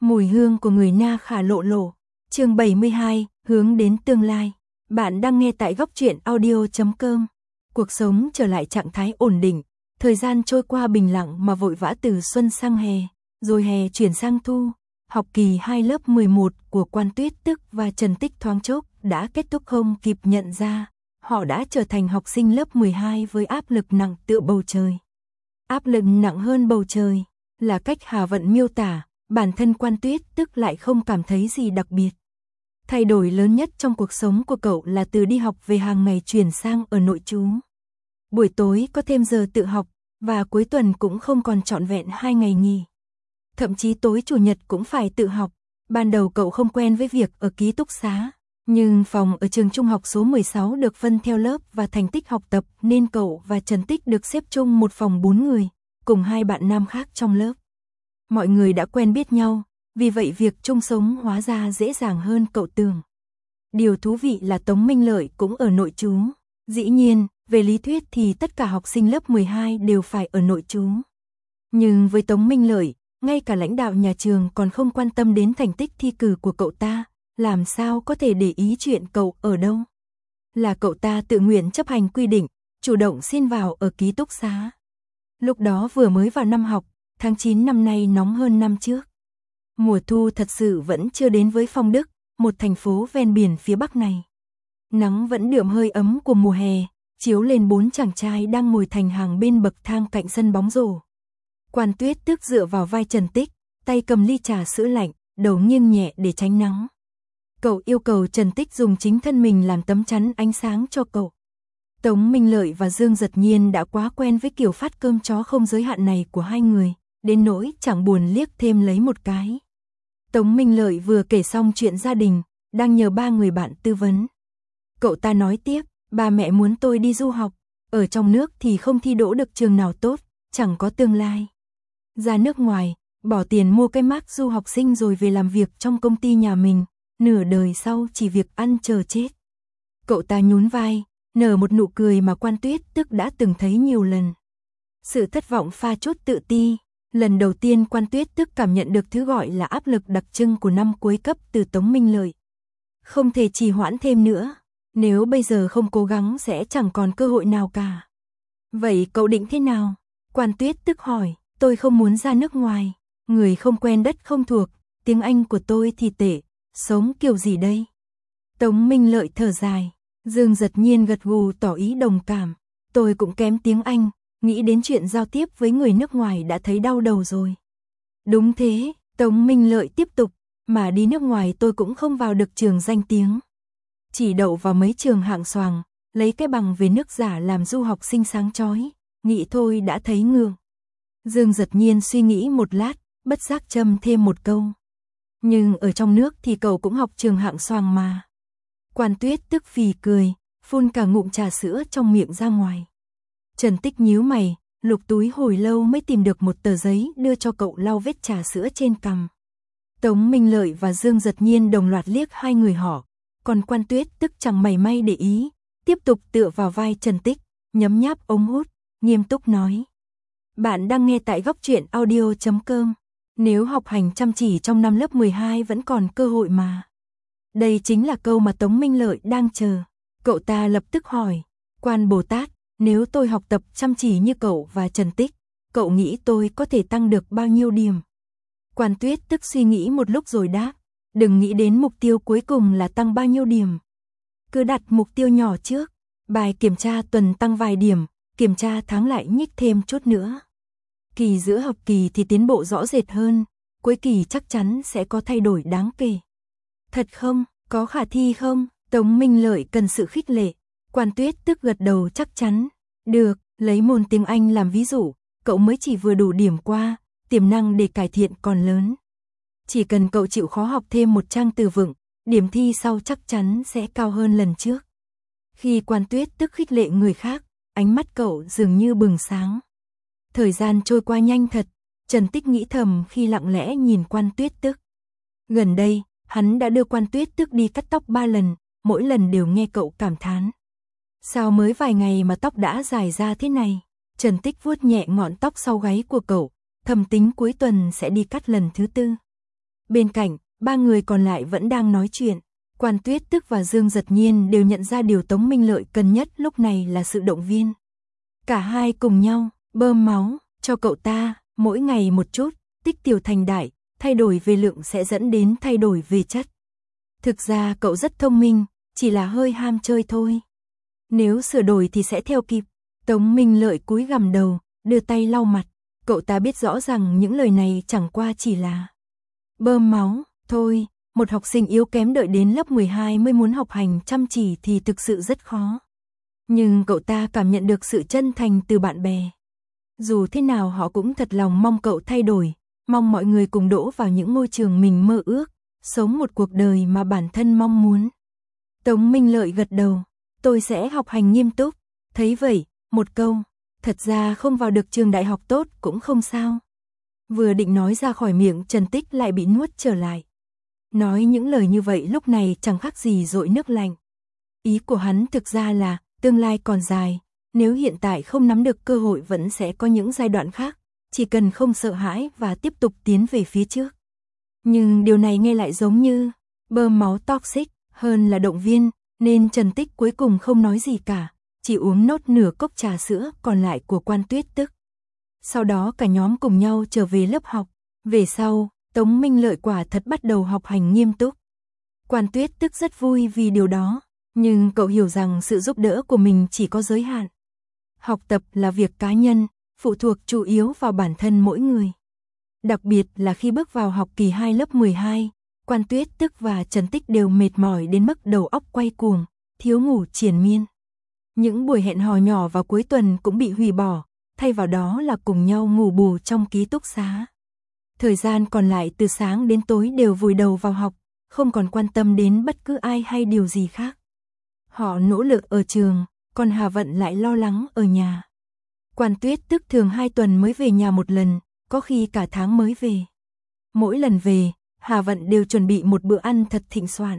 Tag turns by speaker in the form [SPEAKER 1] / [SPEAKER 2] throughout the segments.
[SPEAKER 1] Mùi hương của người Na Khả lộ lộ. Chương 72, hướng đến tương lai. Bạn đang nghe tại góc truyện audio.com. Cuộc sống trở lại trạng thái ổn định, thời gian trôi qua bình lặng mà vội vã từ xuân sang hè, rồi hè chuyển sang thu. Học kỳ 2 lớp 11 của Quan Tuyết Tức và Trần Tích thoáng chốc đã kết thúc, không kịp nhận ra, họ đã trở thành học sinh lớp 12 với áp lực nặng tựa bầu trời. Áp lực nặng hơn bầu trời là cách Hà Vận miêu tả, bản thân Quan Tuyết Tức lại không cảm thấy gì đặc biệt. Thay đổi lớn nhất trong cuộc sống của cậu là từ đi học về hàng ngày chuyển sang ở nội trú. Buổi tối có thêm giờ tự học, và cuối tuần cũng không còn trọn vẹn 2 ngày nghỉ. Thậm chí tối chủ nhật cũng phải tự học. Ban đầu cậu không quen với việc ở ký túc xá, nhưng phòng ở trường trung học số 16 được phân theo lớp và thành tích học tập nên cậu và Trần Tích được xếp chung một phòng 4 người, cùng 2 bạn nam khác trong lớp. Mọi người đã quen biết nhau, vì vậy việc chung sống hóa ra dễ dàng hơn cậu tưởng. Điều thú vị là Tống Minh Lợi cũng ở nội trú. Dĩ nhiên, về lý thuyết thì tất cả học sinh lớp 12 đều phải ở nội trú. Nhưng với Tống Minh Lợi, ngay cả lãnh đạo nhà trường còn không quan tâm đến thành tích thi cử của cậu ta, làm sao có thể để ý chuyện cậu ở đâu. Là cậu ta tự nguyện chấp hành quy định, chủ động xin vào ở ký túc xá. Lúc đó vừa mới vào năm học, tháng 9 năm nay nóng hơn năm trước. Mùa thu thật sự vẫn chưa đến với Phong Đức, một thành phố ven biển phía Bắc này. Nắng vẫn đượm hơi ấm của mùa hè, chiếu lên 4 chàng trai đang ngồi thành hàng bên bậc thang cạnh sân bóng rổ. Quan Tuyết Tức dựa vào vai Trần Tích, tay cầm ly trà sữa lạnh, đầu nghiêng nhẹ để tránh nắng. Cậu yêu cầu Trần Tích dùng chính thân mình làm tấm chắn ánh sáng cho cậu. Tống Minh Lợi và Dương Giật Nhiên đã quá quen với kiểu phát cơm chó không giới hạn này của hai người, đến nỗi chẳng buồn liếc thêm lấy một cái. Tống Minh Lợi vừa kể xong chuyện gia đình, đang nhờ 3 người bạn tư vấn. Cậu ta nói tiếp, ba mẹ muốn tôi đi du học, ở trong nước thì không thi đỗ được trường nào tốt, chẳng có tương lai. Ra nước ngoài, bỏ tiền mua cái mác du học sinh rồi về làm việc trong công ty nhà mình, nửa đời sau chỉ việc ăn chờ chết. Cậu ta nhún vai, nở một nụ cười mà Quan Tuyết Tức đã từng thấy nhiều lần. Sự thất vọng pha chút tự ti. Lần đầu tiên Quan Tuyết Tức cảm nhận được thứ gọi là áp lực đặc trưng của năm cuối cấp từ Tống Minh Lợi. Không thể trì hoãn thêm nữa, nếu bây giờ không cố gắng sẽ chẳng còn cơ hội nào cả. Vậy cậu định thế nào? Quan Tuyết Tức hỏi, tôi không muốn ra nước ngoài, người không quen đất không thuộc, tiếng Anh của tôi thì tệ, sống kiểu gì đây? Tống Minh Lợi thở dài, Dương Giật Nhiên gật gù tỏ ý đồng cảm, tôi cũng kém tiếng Anh. Nghĩ đến chuyện giao tiếp với người nước ngoài đã thấy đau đầu rồi. Đúng thế, Tống Minh Lợi tiếp tục, mà đi nước ngoài tôi cũng không vào được trường danh tiếng. Chỉ đậu vào mấy trường hạng xoàng, lấy cái bằng về nước giả làm du học sinh sáng chói, nghĩ thôi đã thấy ngượng. Dương Giật Nhiên suy nghĩ một lát, bất giác châm thêm một câu. Nhưng ở trong nước thì cậu cũng học trường hạng xoàng mà. Quan Tuyết Tức phì cười, phun cả ngụm trà sữa trong miệng ra ngoài. Trần Tích nhíu mày, lục túi hồi lâu mới tìm được một tờ giấy đưa cho cậu lau vết trà sữa trên cằm. Tống Minh Lợi và Dương Giật Nhiên đồng loạt liếc hai người họ, còn Quan Tuyết Tức chẳng mảy may để ý, tiếp tục tựa vào vai Trần Tích, nhấm nháp ống hút, nghiêm túc nói. Bạn đang nghe tại góc truyện audio.com, nếu học hành chăm chỉ trong năm lớp 12 vẫn còn cơ hội mà. Đây chính là câu mà Tống Minh Lợi đang chờ. Cậu ta lập tức hỏi, Quan Bồ Tát, nếu tôi học tập chăm chỉ như cậu và Trần Tích, cậu nghĩ tôi có thể tăng được bao nhiêu điểm? Quan Tuyết Tức suy nghĩ một lúc rồi đáp, đừng nghĩ đến mục tiêu cuối cùng là tăng bao nhiêu điểm. Cứ đặt mục tiêu nhỏ trước, bài kiểm tra tuần tăng vài điểm, kiểm tra tháng lại nhích thêm chút nữa. Kỳ giữa học kỳ thì tiến bộ rõ rệt hơn, cuối kỳ chắc chắn sẽ có thay đổi đáng kể. Thật không? Có khả thi không? Tống Minh Lợi cần sự khích lệ. Quan Tuyết Tức gật đầu chắc chắn. Được, lấy môn tiếng Anh làm ví dụ, cậu mới chỉ vừa đủ điểm qua, tiềm năng để cải thiện còn lớn. Chỉ cần cậu chịu khó học thêm một trang từ vựng, điểm thi sau chắc chắn sẽ cao hơn lần trước. Khi Quan Tuyết Tức khích lệ người khác, ánh mắt cậu dường như bừng sáng. Thời gian trôi qua nhanh thật, Trần Tích nghĩ thầm khi lặng lẽ nhìn Quan Tuyết Tức. Gần đây, hắn đã đưa Quan Tuyết Tức đi cắt tóc 3 lần, mỗi lần đều nghe cậu cảm thán. Sao mới vài ngày mà tóc đã dài ra thế này? Trần Tích vuốt nhẹ ngọn tóc sau gáy của cậu, thầm tính cuối tuần sẽ đi cắt lần thứ 4. Bên cạnh, ba người còn lại vẫn đang nói chuyện. Quan Tuyết Tức và Dương Giật Nhiên đều nhận ra điều Tống Minh Lợi cần nhất lúc này là sự động viên. Cả hai cùng nhau bơm máu cho cậu ta, mỗi ngày một chút, tích tiểu thành đại, thay đổi về lượng sẽ dẫn đến thay đổi về chất. Thực ra cậu rất thông minh, chỉ là hơi ham chơi thôi. Nếu sửa đổi thì sẽ theo kịp. Tống Minh Lợi cúi gằm đầu, đưa tay lau mặt. Cậu ta biết rõ rằng những lời này chẳng qua chỉ là bơm máu thôi. Một học sinh yếu kém đợi đến lớp 12 mới muốn học hành chăm chỉ thì thực sự rất khó. Nhưng cậu ta cảm nhận được sự chân thành từ bạn bè. Dù thế nào họ cũng thật lòng mong cậu thay đổi, mong mọi người cùng đỗ vào những ngôi trường mình mơ ước, sống một cuộc đời mà bản thân mong muốn. Tống Minh Lợi gật đầu, tôi sẽ học hành nghiêm túc. Thấy vậy, một câu, thật ra không vào được trường đại học tốt cũng không sao. Vừa định nói ra khỏi miệng Trần Tích lại bị nuốt trở lại. Nói những lời như vậy lúc này chẳng khác gì dội nước lạnh. Ý của hắn thực ra là, tương lai còn dài, nếu hiện tại không nắm được cơ hội vẫn sẽ có những giai đoạn khác, chỉ cần không sợ hãi và tiếp tục tiến về phía trước. Nhưng điều này nghe lại giống như bơm máu toxic hơn là động viên, nên Trần Tích cuối cùng không nói gì cả, chỉ uống nốt nửa cốc trà sữa còn lại của Quan Tuyết Tức. Sau đó cả nhóm cùng nhau trở về lớp học. Về sau, Tống Minh Lợi quả thật bắt đầu học hành nghiêm túc. Quan Tuyết Tức rất vui vì điều đó, nhưng cậu hiểu rằng sự giúp đỡ của mình chỉ có giới hạn. Học tập là việc cá nhân, phụ thuộc chủ yếu vào bản thân mỗi người. Đặc biệt là khi bước vào học kỳ 2 lớp 12, Quan Tuyết Tức và Trần Tích đều mệt mỏi đến mức đầu óc quay cuồng, thiếu ngủ triền miên. Những buổi hẹn hò nhỏ vào cuối tuần cũng bị hủy bỏ, thay vào đó là cùng nhau ngủ bù trong ký túc xá. Thời gian còn lại từ sáng đến tối đều vùi đầu vào học, không còn quan tâm đến bất cứ ai hay điều gì khác. Họ nỗ lực ở trường, còn Hà Vận lại lo lắng ở nhà. Quan Tuyết Tức thường 2 tuần mới về nhà một lần, có khi cả tháng mới về. Mỗi lần về, Hà Vận đều chuẩn bị một bữa ăn thật thịnh soạn.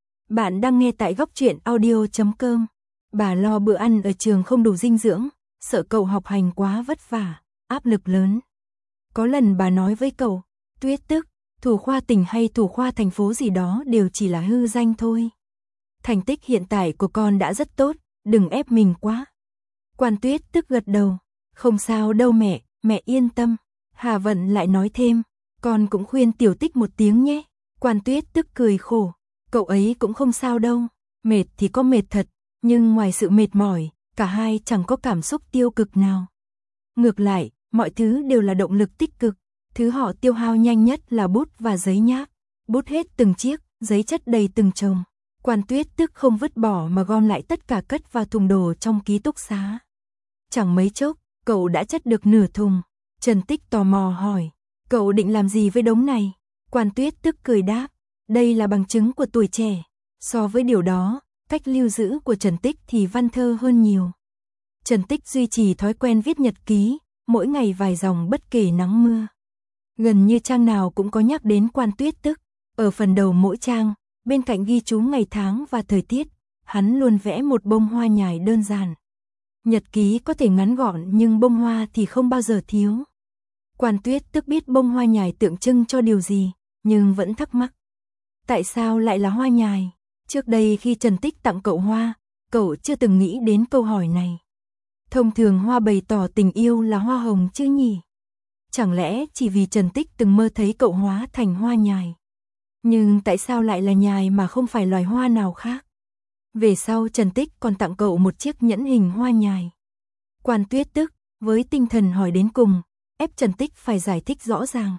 [SPEAKER 1] Bạn đang nghe tại Góc Truyện Audio.com. Bà lo bữa ăn ở trường không đủ dinh dưỡng, sợ cậu học hành quá vất vả, áp lực lớn. Có lần bà nói với cậu, Tuyết Tức, thủ khoa tỉnh hay thủ khoa thành phố gì đó đều chỉ là hư danh thôi. Thành tích hiện tại của con đã rất tốt, đừng ép mình quá. Quan Tuyết Tức gật đầu, không sao đâu mẹ, mẹ yên tâm. Hà Vận lại nói thêm, con cũng khuyên Tiểu Tích một tiếng nhé. Quan Tuyết Tức cười khổ, cậu ấy cũng không sao đâu, mệt thì có mệt thật, nhưng ngoài sự mệt mỏi, cả hai chẳng có cảm xúc tiêu cực nào. Ngược lại, mọi thứ đều là động lực tích cực, thứ họ tiêu hao nhanh nhất là bút và giấy nháp. Bút hết từng chiếc, giấy chất đầy từng chồng. Quan Tuyết Tức không vứt bỏ mà gom lại tất cả cất vào thùng đồ trong ký túc xá. Chẳng mấy chốc, cậu đã chất được nửa thùng. Trần Tích tò mò hỏi, cậu định làm gì với đống này? Quan Tuyết Tức cười đáp, đây là bằng chứng của tuổi trẻ. So với điều đó, cách lưu giữ của Trần Tích thì văn thơ hơn nhiều. Trần Tích duy trì thói quen viết nhật ký, mỗi ngày vài dòng bất kể nắng mưa. Gần như trang nào cũng có nhắc đến Quan Tuyết Tức. Ở phần đầu mỗi trang, bên cạnh ghi chú ngày tháng và thời tiết, hắn luôn vẽ một bông hoa nhài đơn giản. Nhật ký có thể ngắn gọn nhưng bông hoa thì không bao giờ thiếu. Quan Tuyết Tức biết bông hoa nhài tượng trưng cho điều gì, nhưng vẫn thắc mắc. Tại sao lại là hoa nhài? Trước đây khi Trần Tích tặng cậu hoa, cậu chưa từng nghĩ đến câu hỏi này. Thông thường hoa bày tỏ tình yêu là hoa hồng chứ nhỉ? Chẳng lẽ chỉ vì Trần Tích từng mơ thấy cậu hóa thành hoa nhài? Nhưng tại sao lại là nhài mà không phải loài hoa nào khác? Về sau Trần Tích còn tặng cậu một chiếc nhẫn hình hoa nhài. Quan Tuyết Tức, với tinh thần hỏi đến cùng, ép Trần Tích phải giải thích rõ ràng.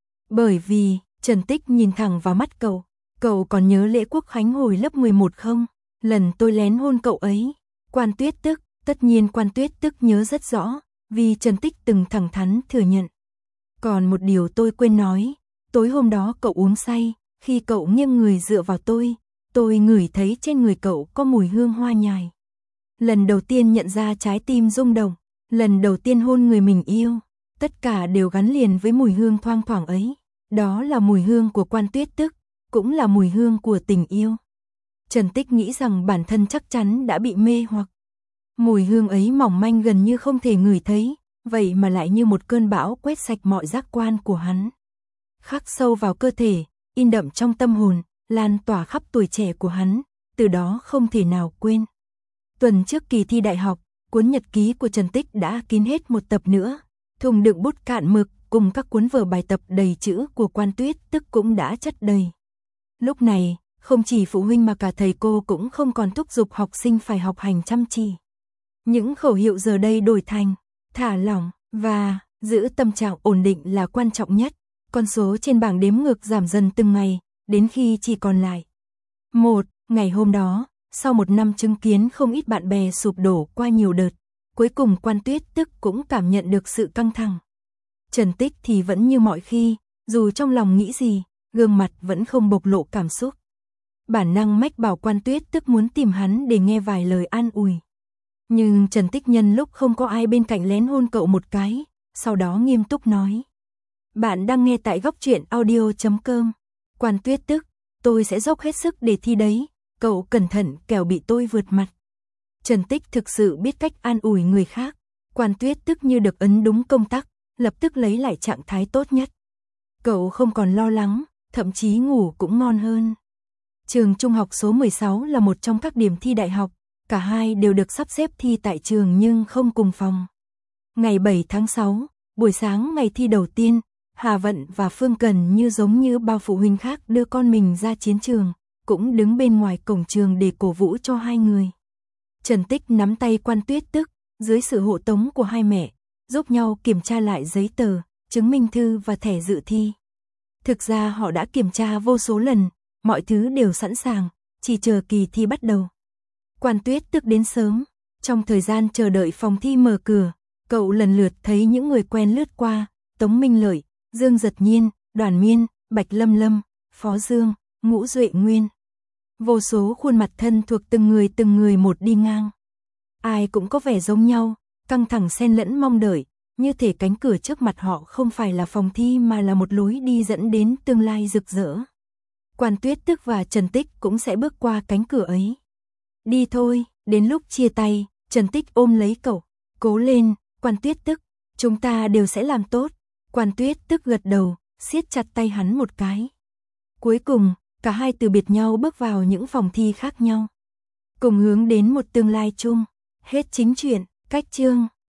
[SPEAKER 1] Bởi vì, Trần Tích nhìn thẳng vào mắt cậu còn nhớ lễ quốc khánh hồi lớp 11 không? Lần tôi lén hôn cậu ấy. Quan Tuyết Tức, tất nhiên Quan Tuyết Tức nhớ rất rõ, vì Trần Tích từng thẳng thắn thừa nhận. Còn một điều tôi quên nói, tối hôm đó cậu uống say, khi cậu nghiêng người dựa vào tôi ngửi thấy trên người cậu có mùi hương hoa nhài. Lần đầu tiên nhận ra trái tim rung động, lần đầu tiên hôn người mình yêu, tất cả đều gắn liền với mùi hương thoang thoảng ấy. Đó là mùi hương của Quan Tuyết Tức, cũng là mùi hương của tình yêu. Trần Tích nghĩ rằng bản thân chắc chắn đã bị mê hoặc. Mùi hương ấy mỏng manh gần như không thể ngửi thấy, vậy mà lại như một cơn bão quét sạch mọi giác quan của hắn. khắc sâu vào cơ thể, in đậm trong tâm hồn, lan tỏa khắp tuổi trẻ của hắn, từ đó không thể nào quên. Tuần trước kỳ thi đại học, cuốn nhật ký của Trần Tích đã kín hết một tập nữa, thùng đựng bút cạn mực cùng các cuốn vở bài tập đầy chữ của Quan Tuyết Tức cũng đã chất đầy. Lúc này, không chỉ phụ huynh mà cả thầy cô cũng không còn thúc giục học sinh phải học hành chăm chỉ. Những khẩu hiệu giờ đây đổi thành thả lỏng và giữ tâm trạng ổn định là quan trọng nhất. Con số trên bảng đếm ngược giảm dần từng ngày, đến khi chỉ còn lại 1. Ngày hôm đó, sau một năm chứng kiến không ít bạn bè sụp đổ qua nhiều đợt, cuối cùng Quan Tuyết Tức cũng cảm nhận được sự căng thẳng. Trần Tích thì vẫn như mọi khi, dù trong lòng nghĩ gì, gương mặt vẫn không bộc lộ cảm xúc. Bản năng mách bảo Quan Tuyết Tức muốn tìm hắn để nghe vài lời an ủi. Nhưng Trần Tích nhân lúc không có ai bên cạnh lén hôn cậu một cái, sau đó nghiêm túc nói. Bạn đang nghe tại góc truyện audio.com. Quan Tuyết Tức, tôi sẽ dốc hết sức để thi đấy, cậu cẩn thận kẻo bị tôi vượt mặt. Trần Tích thực sự biết cách an ủi người khác. Quan Tuyết Tức như được ấn đúng công tắc, lập tức lấy lại trạng thái tốt nhất. Cậu không còn lo lắng, thậm chí ngủ cũng ngon hơn. Trường trung học số 16 là một trong các điểm thi đại học, cả hai đều được sắp xếp thi tại trường nhưng không cùng phòng. Ngày 7 tháng 6, buổi sáng ngày thi đầu tiên, Hà Vận và Phương Cần như giống như bao phụ huynh khác đưa con mình ra chiến trường, cũng đứng bên ngoài cổng trường để cổ vũ cho hai người. Trần Tích nắm tay Quan Tuyết Tức, dưới sự hộ tống của hai mẹ, giúp nhau kiểm tra lại giấy tờ, chứng minh thư và thẻ dự thi. Thực ra họ đã kiểm tra vô số lần, mọi thứ đều sẵn sàng, chỉ chờ kỳ thi bắt đầu. Quan Tuyết Tức đến sớm, trong thời gian chờ đợi phòng thi mở cửa, cậu lần lượt thấy những người quen lướt qua, Tống Minh Lợi, Dương Giật Nhiên, Đoàn Miên, Bạch Lâm Lâm, Phó Dương, Ngũ Duệ Nguyên. Vô số khuôn mặt thân thuộc từng người một đi ngang. Ai cũng có vẻ giống nhau, căng thẳng xen lẫn mong đợi, như thể cánh cửa trước mặt họ không phải là phòng thi mà là một lối đi dẫn đến tương lai rực rỡ. Quan Tuyết Tức và Trần Tích cũng sẽ bước qua cánh cửa ấy. Đi thôi, đến lúc chia tay, Trần Tích ôm lấy cậu, cố lên, Quan Tuyết Tức, chúng ta đều sẽ làm tốt. Quan Tuyết Tức gật đầu, siết chặt tay hắn một cái. Cuối cùng, cả hai từ biệt nhau bước vào những phòng thi khác nhau, cùng hướng đến một tương lai chung. Hết chính truyện, cách chương.